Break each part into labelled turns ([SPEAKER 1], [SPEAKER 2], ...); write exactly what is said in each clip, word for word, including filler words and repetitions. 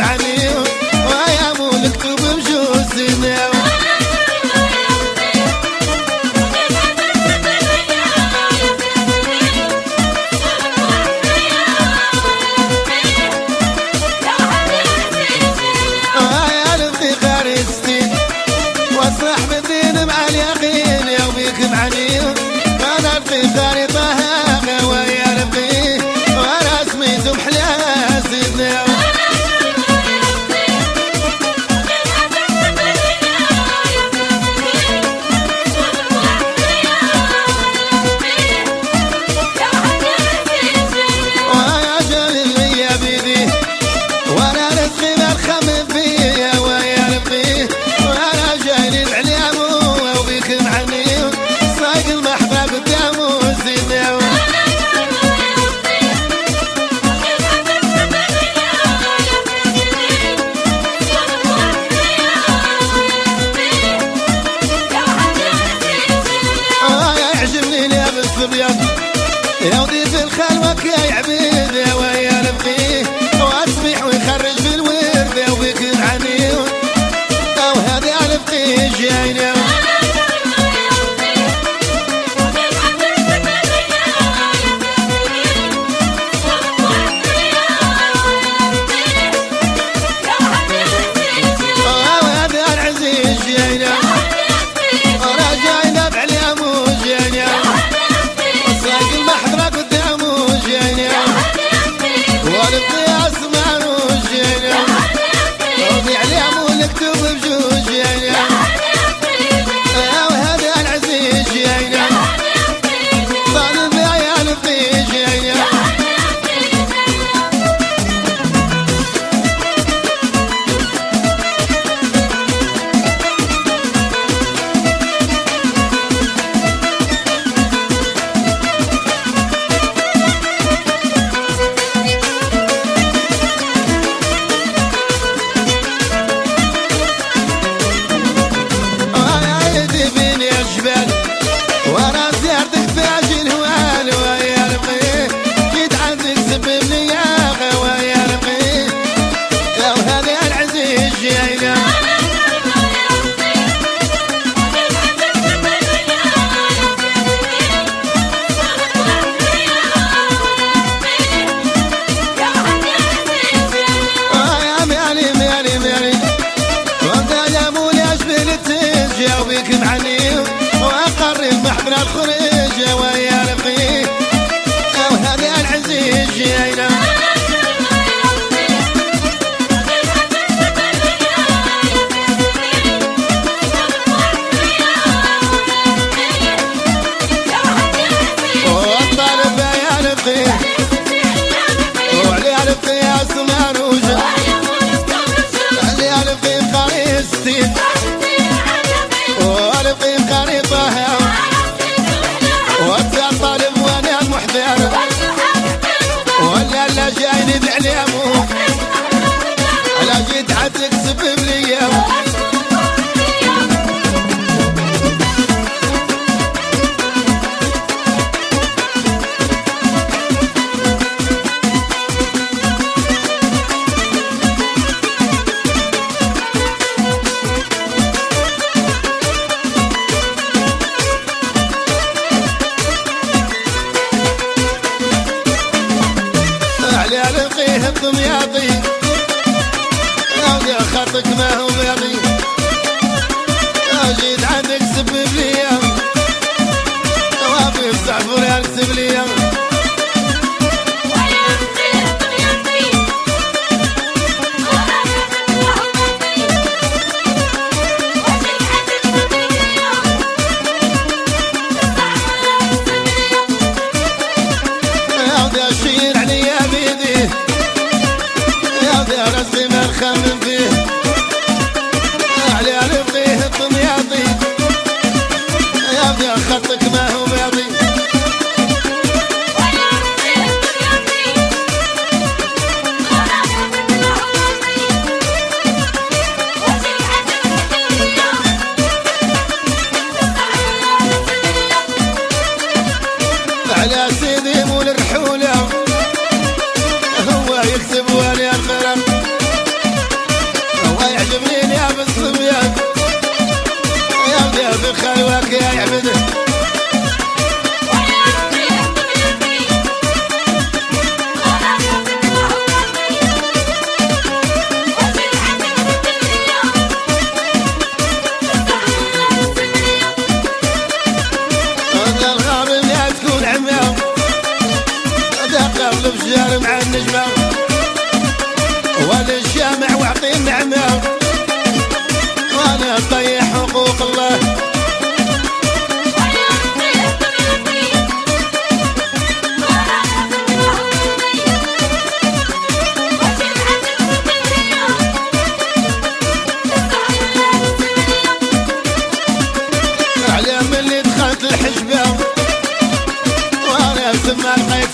[SPEAKER 1] عني ويا مو مكتوب بجوزنا صاحب الدين مع اليقين يا وبيك معني انا الفخار طه ويا ربي وانا سميت بحلا سيدنا ويا جليل ليا بيدي وانا رزقي بالخم فيا ويا ربي وانا جاي العليم وبيك معني صايق المحبة قدامه زينه يعجبني لابس ابيض يا ودي في الخلوة يا عبيد يا ويا ربي واسبح ويخرج في الورد وبيك معني وهذا علفتي جاينا وهذا العزيز جاينا راجعنا بعلامه جاينا وساق المحضرة قدامه جاينا ولبقي اسمعه جاينا وضيع علامه نكتب بجوج جاينا وهذا العزيز جاينا طالب يا لبقي جاينا وانا زيارتك باجي الهوال ويا ربي جيت عندك سبب لي يا اخي ويا ربي يا وهذا العزيز جاينا يا مالي مالي مالي وانت يا مولي اشبه التيج وبيك معني واقر المحضر الخريج ويا ربي وهذا العزيز جاينا والطالب يا ربي وعلي ربي يا سماروج علي ربي قاري ستين وربي قاري طه وانت الطالب وانا المحضر ولا لا جايني بعلامه على جيت حتى تسبب لي علي رقيه الدمياطي يا خطك ما هو باقي جيت عندك سبب ليا وافي الزعفر يا رسب ليا يا ودي اشير عليا بيدي يا ودي راسي ما نخمم فيه علي رقيه الدمياطي يا ودي خطك ما هو باقي على سيدي مول الرحولة هو يكسب والي الفرق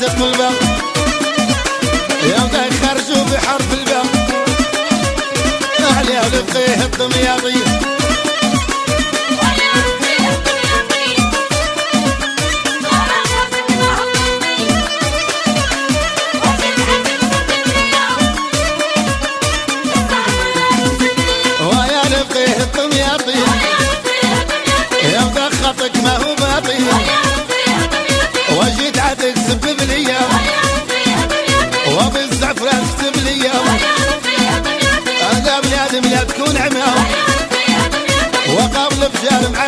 [SPEAKER 1] تقم الباب يا ذا خرجوا بحرف الباب عليها لفقيه الدمياطي ويا لفقيه الدمياطي يا ذا خطك ما هو باطي وجيت عاتك سبب ليا وبالزعفران اكتب ليا هذا بلاد بلاد تكون عمام وقبل بجال